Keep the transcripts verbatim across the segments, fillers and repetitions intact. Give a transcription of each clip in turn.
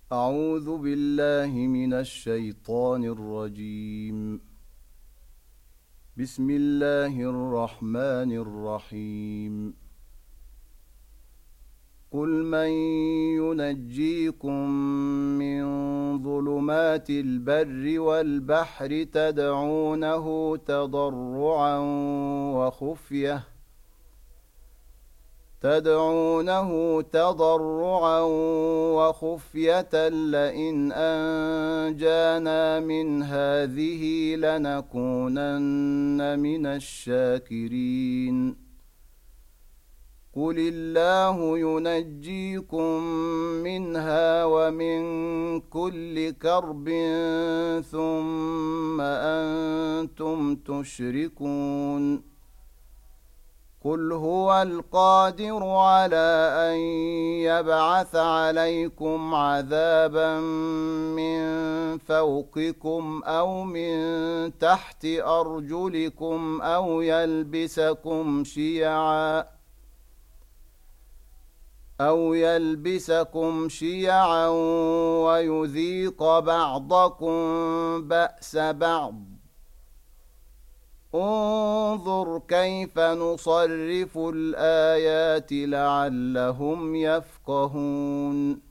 أعوذ بالله من الشيطان الرجيم. بسم الله الرحمن الرحيم. قل من ينجيكم من ظلمات البر والبحر تدعونه تضرعا وخفية تدعونه تضرعا وخفية لئن أنجانا من هذه لنكونن من الشاكرين. قل الله ينجيكم منها ومن كل كرب ثم أنتم تشركون. قل هو القادر على أن يبعث عليكم عذابا من فوقكم أو من تحت أرجلكم أو يلبسكم شيعا أو يلبسكم شيعا ويذيق بعضكم بأس بعض. انظر كيف نصرف الآيات لعلهم يفقهون.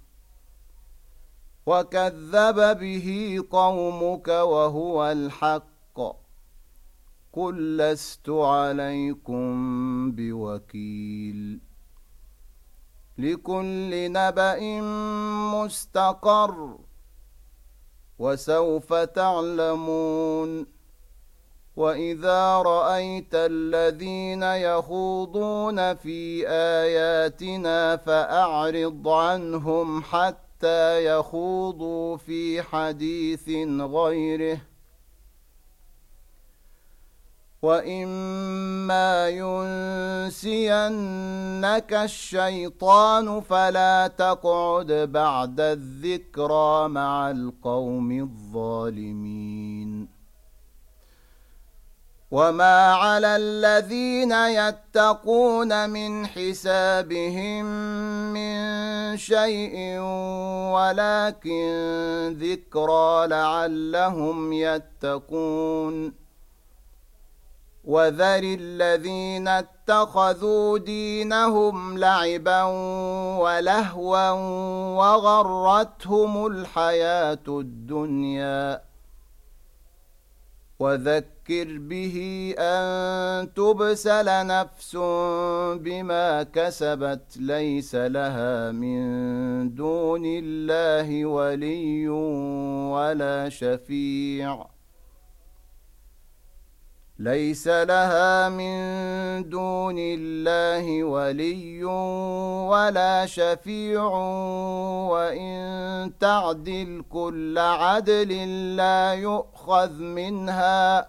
وكذب به قومك وهو الحق قل لست عليكم بوكيل. لكل نبأ مستقر وسوف تعلمون. وإذا رأيت الذين يخوضون في آياتنا فأعرض عنهم حتى يخوضوا في حديث غيره. وإما ينسينك الشيطان فلا تقعد بعد الذكرى مع القوم الظالمين. وما على الذين يتقون من حسابهم من شيء ولكن ذكرى لعلهم يتقون. وذر الذين اتخذوا دينهم لعبا ولهوا وغرتهم الحياة الدنيا. وذكر به أن تبسل نفس بما كسبت ليس لها من دون الله ولي ولا شفيع ليس لها من دون الله ولي ولا شفيع وإن تعدل كل عدل لا يؤخذ منها.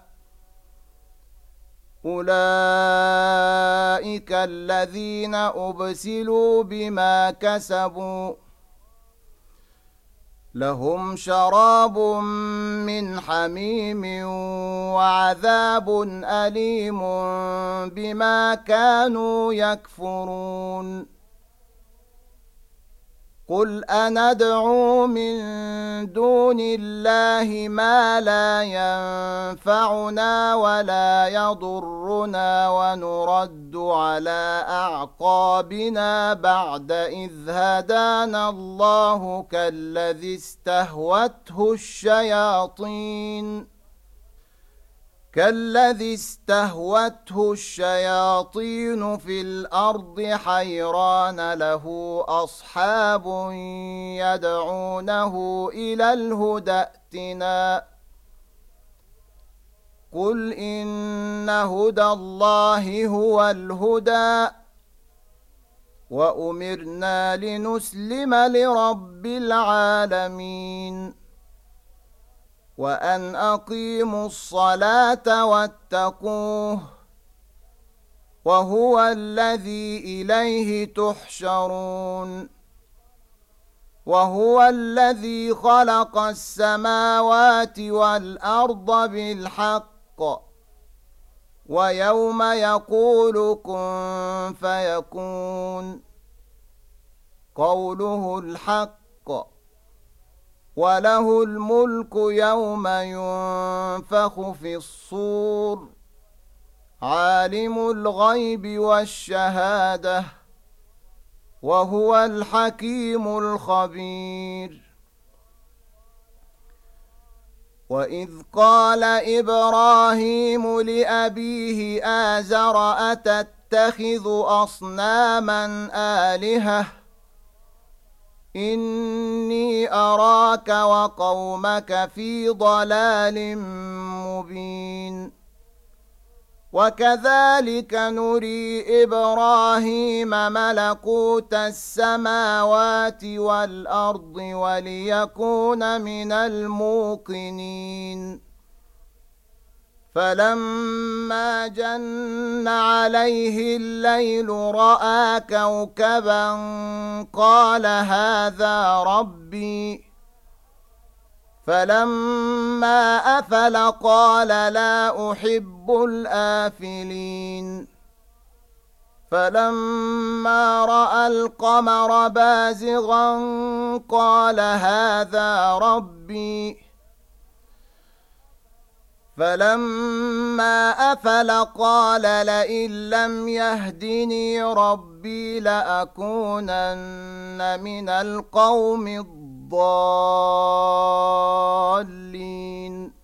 أولئك الذين أبسلوا بما كسبوا لهم شراب من حميم وعذاب أليم بما كانوا يكفرون. قل أندعو من دون الله ما لا ينفعنا ولا يضرنا ونرد على أعقابنا بعد إذ هدانا الله كالذي استهوته الشياطين كالذي استهوته الشياطين في الأرض حيران له أصحاب يدعونه إلى الهدى ائتنا. قل إن هدى الله هو الهدى وأمرنا لنسلم لرب العالمين. وأن أقيموا الصلاة واتقوه وهو الذي إليه تحشرون. وهو الذي خلق السماوات والأرض بالحق ويوم يقول كن فيكون قوله الحق وله الملك يوم ينفخ في الصور عالم الغيب والشهادة وهو الحكيم الخبير. وإذ قال إبراهيم لأبيه آزر أتتخذ أصناما آلهة إني أراك وقومك في ضلال مبين. وكذلك نري إبراهيم ملكوت السماوات والأرض وليكون من الموقنين. فلما جن عليه الليل رأى كوكبا قال هذا ربي. فلما أفل قال لا أحب الآفلين. فلما رأى القمر بازغا قال هذا ربي. فلما أفل قال لئن لم يهدني ربي لأكونن من القوم الضالين.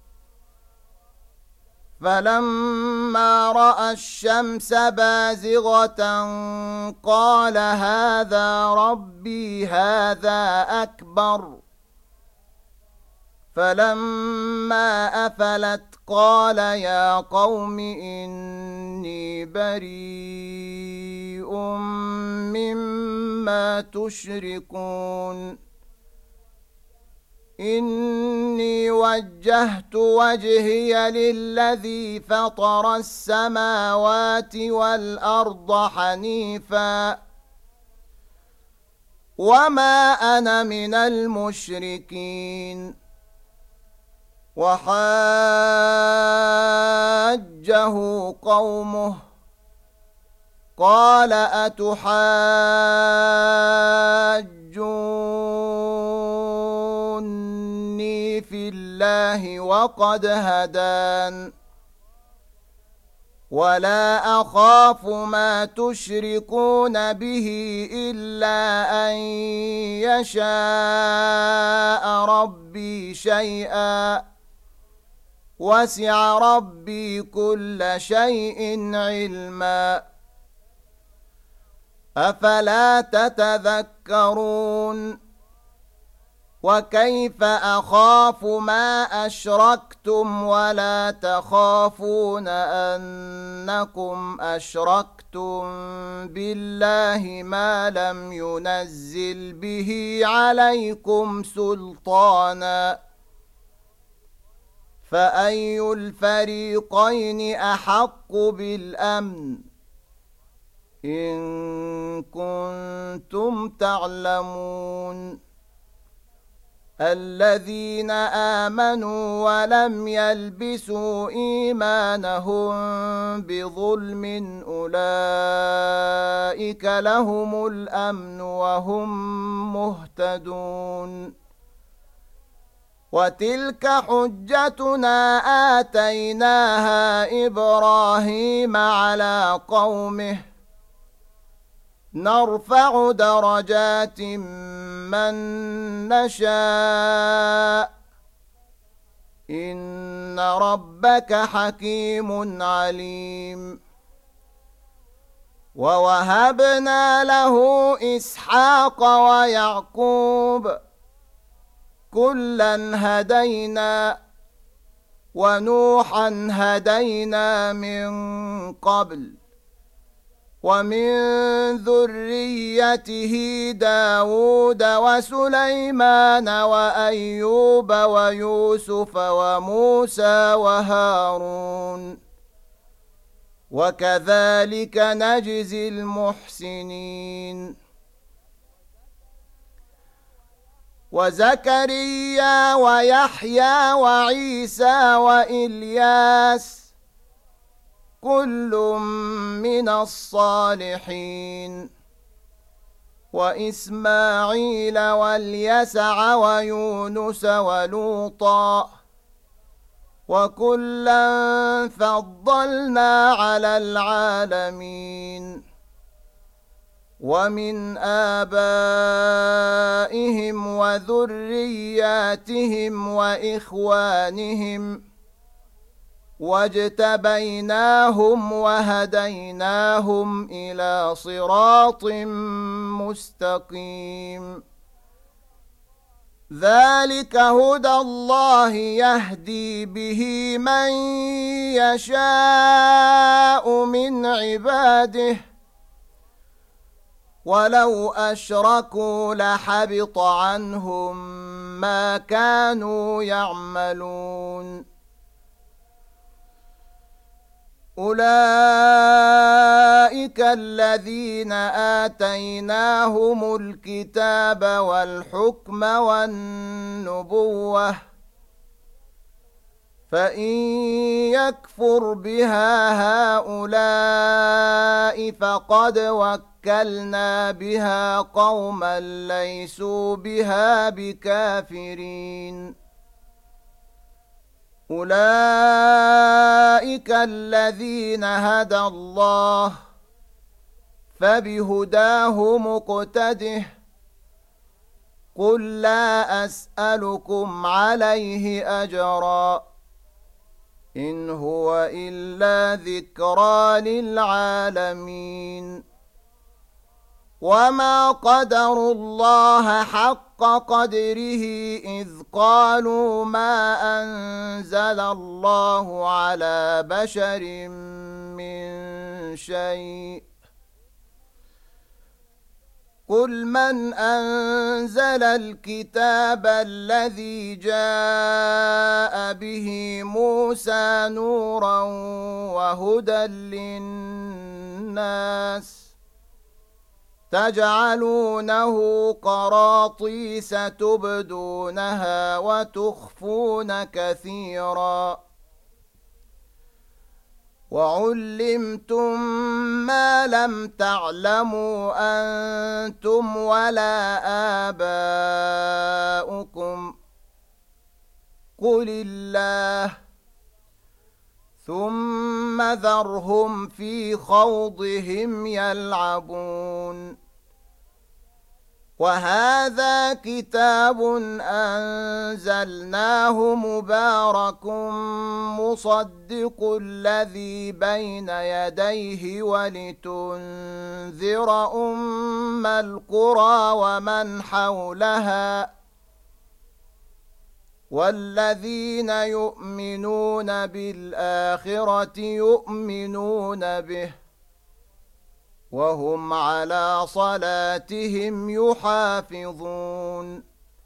فلما رأى الشمس بازغة قال هذا ربي هذا أكبر. فلما أفلت قال يا قوم إني بريء مما تشركون. إني وجهت وجهي للذي فطر السماوات والأرض حنيفا وما أنا من المشركين. وحاجه قومه قال أتحاجوني في الله وقد هدان ولا أخاف ما تشركون به إلا أن يشاء ربي شيئا وسع ربي كل شيء علما أفلا تتذكرون. وكيف أخاف ما أشركتم ولا تخافون أنكم أشركتم بالله ما لم ينزل به عليكم سلطانا فأي الفريقين أحق بالأمن إن كنتم تعلمون. الذين آمنوا ولم يلبسوا إيمانهم بظلم أولئك لهم الأمن وهم مهتدون. وتلك حجتنا آتيناها إبراهيم على قومه نرفع درجات من نشاء إن ربك حكيم عليم. ووهبنا له إسحاق ويعقوب كلا هدينا ونوحا هدينا من قبل ومن ذريته داود وسليمان وأيوب ويوسف وموسى وهارون وكذلك نجزي المحسنين. وزكريا ويحيى وعيسى وإلياس كل من الصالحين وإسماعيل واليسع ويونس ولوطا وكلا فضلنا على العالمين ومن آبائهم وذرياتهم وإخوانهم واجتبيناهم وهديناهم إلى صراط مستقيم ذلك هدى الله يهدي به من يشاء من عباده ولو أشركوا لحبط عنهم ما كانوا يعملون أولئك الذين آتيناهم الكتاب والحكم والنبوة فإن يكفر بها هؤلاء فقد وكلنا بها قوما ليسوا بها بكافرين أولئك الذين هدى الله فبهداه مقتده قل لا أسألكم عليه أجرا إن هو إلا ذكرى للعالمين وما قدروا الله حق قدره إذ قالوا ما أنزل الله على بشر من شيء قل من أنزل الكتاب الذي جاء به موسى نورا وهدى للناس تجعلونه قراطيس تبدونها وتخفون كثيرا وعلمتم ما لم تعلموا أنتم ولا آباؤكم قل الله ثم ذرهم في خوضهم يلعبون وهذا كتاب أنزلناه مبارك مصدق الذي بين يديه ولتنذر أم القرى ومن حولها والذين يؤمنون بالآخرة يؤمنون به وهم على صلاتهم يحافظون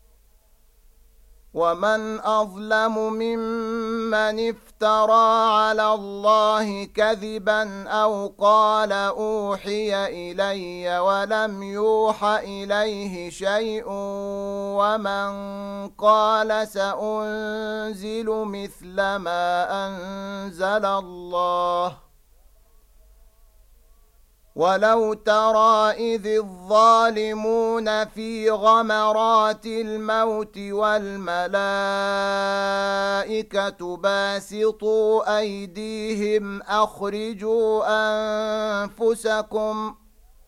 ومن أظلم ممن افترى على الله كذبا أو قال أوحي إلي ولم يوح إليه شيء ومن قال سأنزل مثل ما أنزل الله ولو ترى إذ الظالمون في غمرات الموت والملائكة باسطوا أيديهم أخرجوا أنفسكم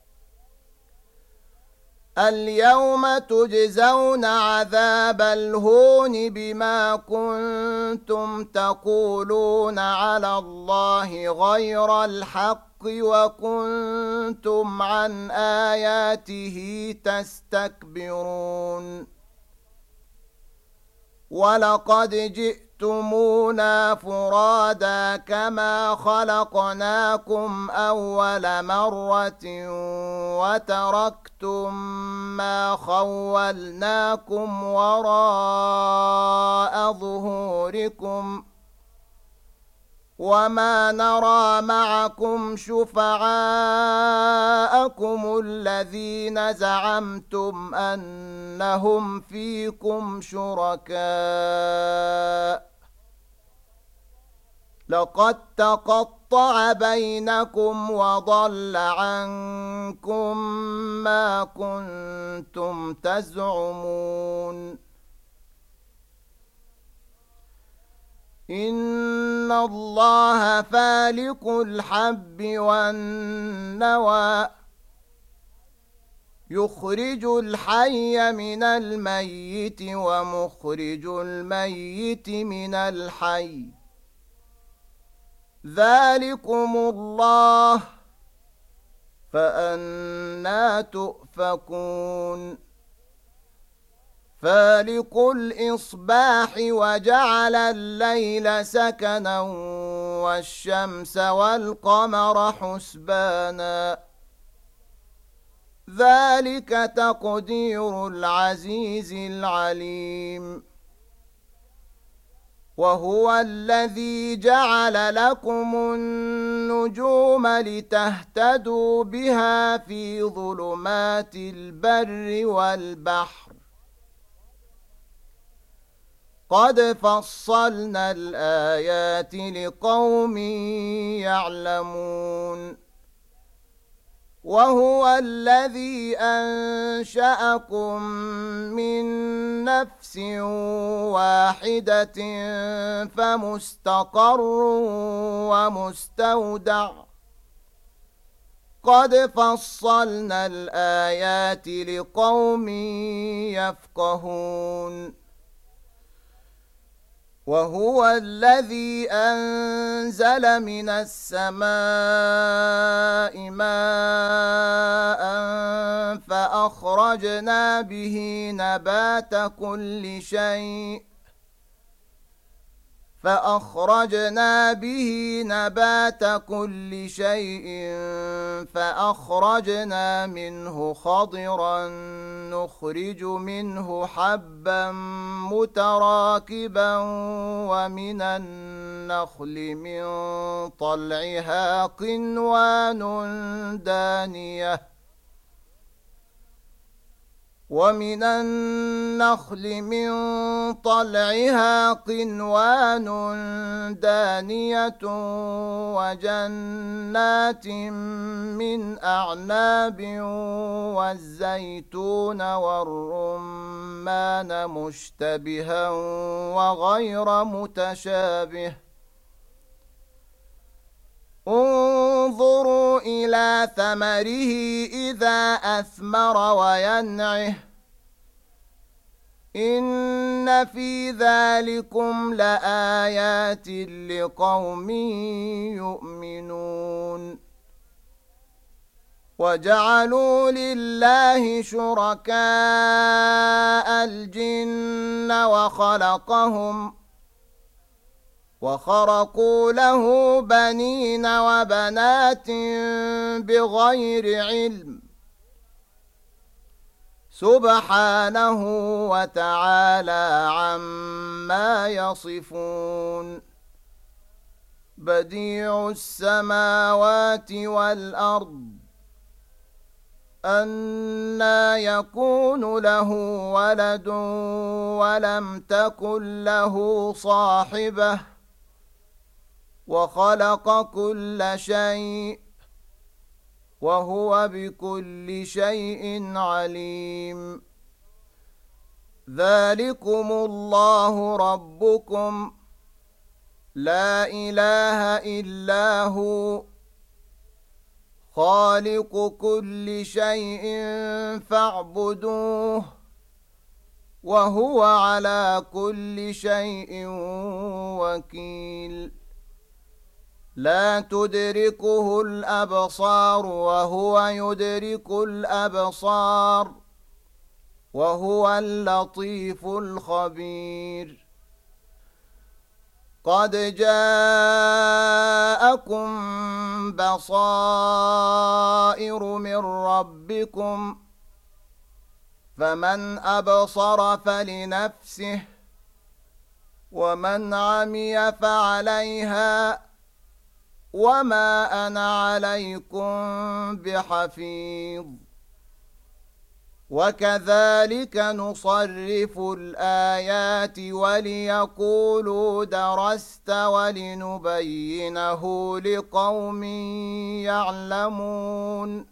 اليوم تجزون عذاب الهون بما كنتم تقولون على الله غير الحق وكنتم عن آياته تستكبرون ولقد جئتمونا فرادا كما خلقناكم أول مرة وتركتم ما خولناكم وراء ظهوركم وما نرى معكم شفعاءكم الذين زعمتم أنهم فيكم شركاء لقد تقطع وقطع بينكم وضل عنكم ما كنتم تزعمون إن الله فالق الحب والنوى يخرج الحي من الميت ومخرج الميت من الحي ذلكم الله فأنى تؤفكون فالق الإصباح وجعل الليل سكنا والشمس والقمر حسبانا ذلك تقدير العزيز العليم وهو الذي جعل لكم النجوم لتهتدوا بها في ظلمات البر والبحر قد فصلنا الآيات لقوم يعلمون وهو الذي أنشأكم من نفس واحدة فمستقر ومستودع قد فصلنا الآيات لقوم يفقهون وهو الذي أنزل من السماء ماء فأخرجنا به نبات كل شيء فأخرجنا به نبات كل شيء فأخرجنا منه خضرا نخرج منه حبا متراكبا ومن النخل من طلعها قنوان دانية ومن النخل من طلعها قنوان دانية وجنات من أعناب والزيتون والرمان مشتبها وغير متشابه انظروا إلى ثمره إذا أثمر وينعه إن في ذلكم لآيات لقوم يؤمنون وجعلوا لله شركاء الجن وخلقهم وخرقوا له بنين وبنات بغير علم سبحانه وتعالى عما يصفون بديع السماوات والأرض أنى يكون له ولد ولم تكن له صاحبة وخلق كل شيء وهو بكل شيء عليم ذلكم الله ربكم لا إله إلا هو خالق كل شيء فاعبدوه وهو على كل شيء وكيل لا تدركه الأبصار وهو يدرك الأبصار وهو اللطيف الخبير قد جاءكم بصائر من ربكم فمن أبصر فلنفسه ومن عمي فعليها وما أنا عليكم بحفيظ وكذلك نصرف الآيات وليقولوا درست ولنبينه لقوم يعلمون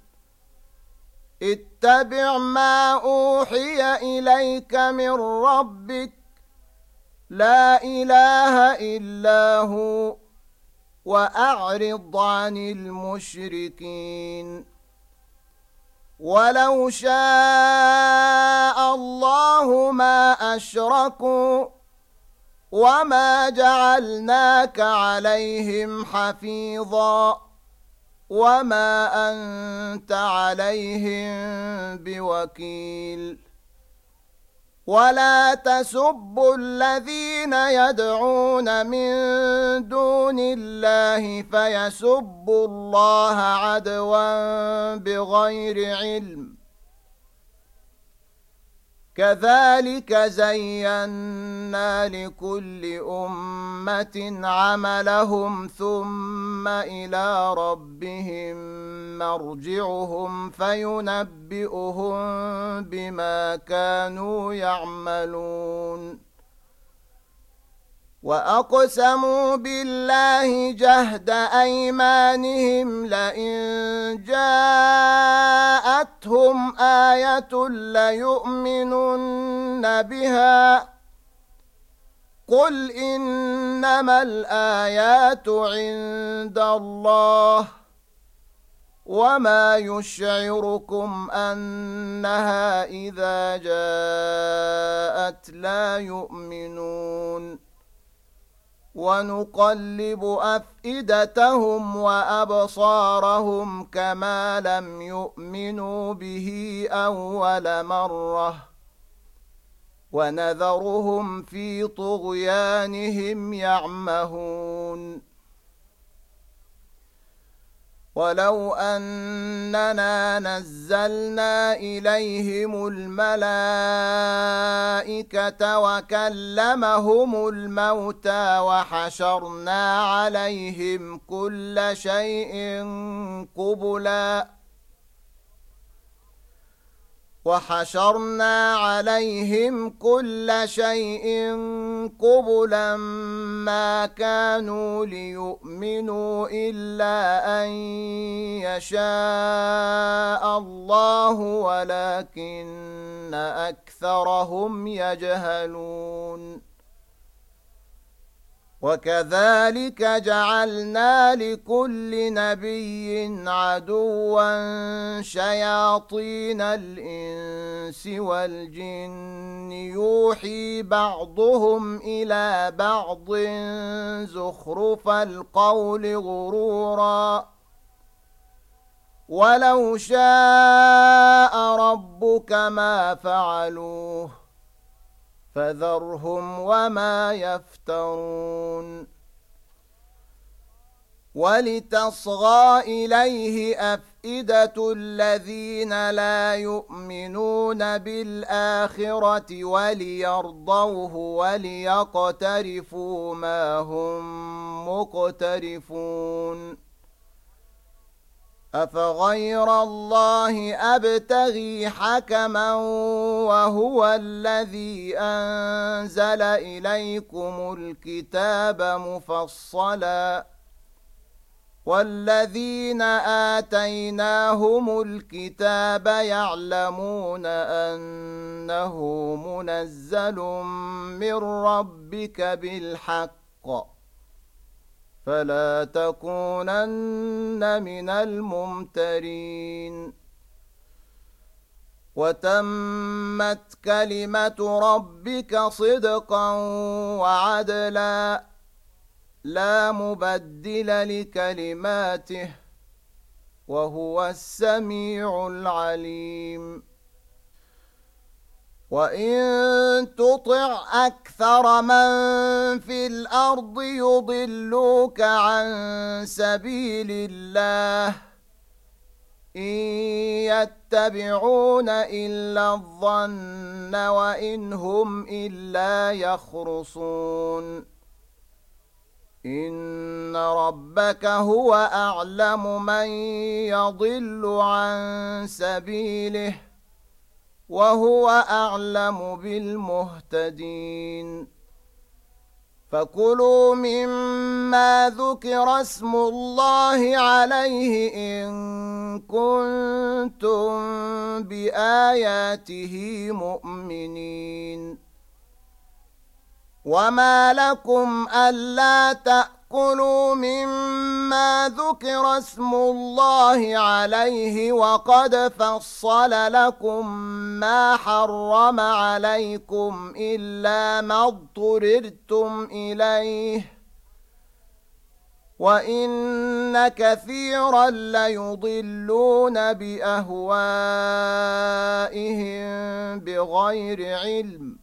اتبع ما أوحي إليك من ربك لا إله إلا هو وأعرض عن المشركين ولو شاء الله ما أشركوا وما جعلناك عليهم حفيظا وما أنت عليهم بوكيل ولا تسبوا الذين يدعون من دون الله فيسبوا الله عدوا بغير علم كذلك زينا لكل أمة عملهم ثم إلى ربهم مرجعهم فينبئهم بما كانوا يعملون وأقسموا بالله جهد أيمانهم لئن جاءتهم آية ليؤمنن بها قل إنما الآيات عند الله وما يشعركم أنها إذا جاءت لا يؤمنون ونقلب أفئدتهم وأبصارهم كما لم يؤمنوا به أول مرة ونذرهم في طغيانهم يعمهون ولو أننا نزلنا إليهم الملائكة وكلمهم الموتى وحشرنا عليهم كل شيء قبلا وحشرنا عليهم كل شيء قبلا ما كانوا ليؤمنوا إلا أن يشاء الله ولكن أكثرهم يجهلون وكذلك جعلنا لكل نبي عدوا شياطين الإنس والجن يوحي بعضهم إلى بعض زخرف القول غرورا ولو شاء ربك ما فعلوه فذرهم وما يفترون ولتصغى إليه أفئدة الذين لا يؤمنون بالآخرة وليرضوه وليقترفوا ما هم مقترفون أفغير الله أبتغي حكما وهو الذي أنزل إليكم الكتاب مفصلا والذين آتيناهم الكتاب يعلمون أنه منزل من ربك بالحق فلا تكونن من الممترين وتمت كلمة ربك صدقا وعدلا لا مبدل لكلماته وهو السميع العليم وإن تطع أكثر من في الأرض يضلوك عن سبيل الله إن يتبعون إلا الظن وإن هم إلا يخرصون إن ربك هو أعلم من يضل عن سبيله وهو أعلم بالمهتدين فكلوا مما ذكر اسم الله عليه إن كنتم بآياته مؤمنين وما لكم ألا تأكلوا مما ذكر اسم الله عليه وقد فصل لكم ما حرم عليكم إلا ما اضطررتم إليه وإن كثيرا ليضلون بأهوائهم بغير علم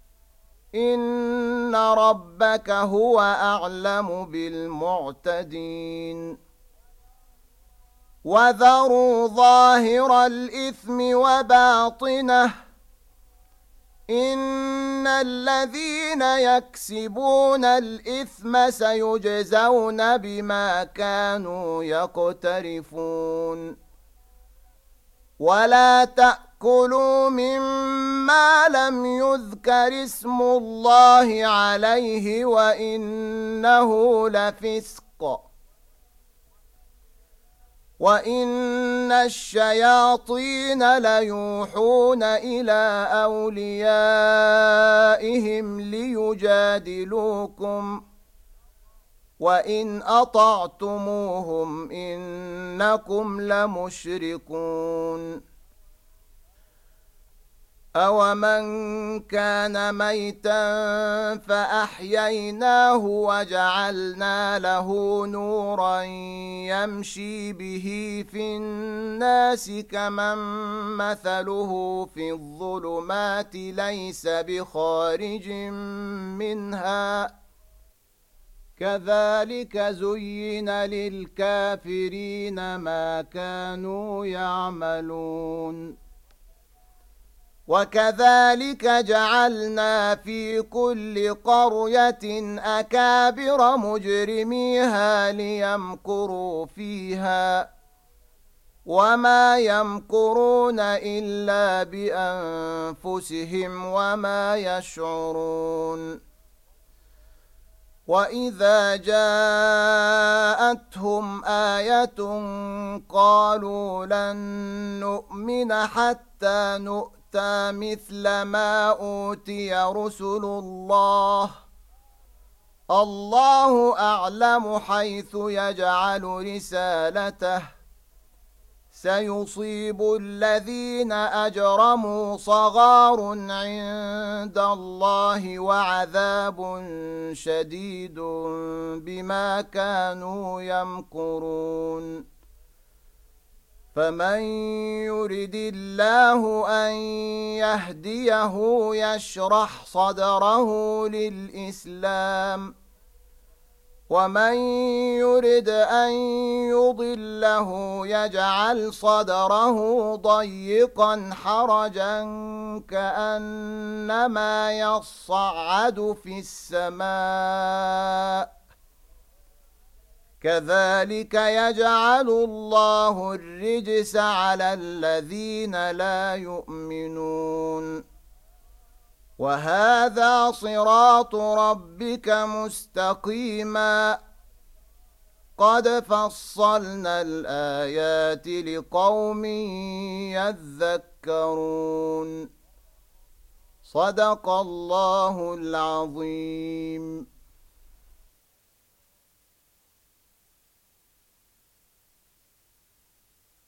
إن ربك هو أعلم بالمعتدين وذروا ظاهر الإثم وباطنه إن الذين يكسبون الإثم سيجزون بما كانوا يقترفون ولا تأكلوا مما لم يذكر اسم الله عليه وإنه لفسق وإن الشياطين ليوحون إلى أوليائهم ليجادلوكم وإن أطعتموهم إنكم لمشركون أومن كان ميتا فأحييناه وجعلنا له نورا يمشي به في الناس كمن مثله في الظلمات ليس بخارج منها كذلك زين للكافرين ما كانوا يعملون وكذلك جعلنا في كل قرية أكابر مجرميها ليمكروا فيها وما يمكرون إلا بأنفسهم وما يشعرون وإذا جاءتهم آية قالوا لن نؤمن حتى نؤمن مثل ما أوتي رسل الله الله أعلم حيث يجعل رسالته سيصيب الذين أجرموا صغار عند الله وعذاب شديد بما كانوا يمكرون فمن يرد الله أن يهديه يشرح صدره للإسلام ومن يرد أن يضله يجعل صدره ضيقا حرجا كأنما يصعد في السماء كذلك يجعل الله الرجس على الذين لا يؤمنون وهذا صراط ربك مستقيما قد فصلنا الآيات لقوم يذكرون صدق الله العظيم.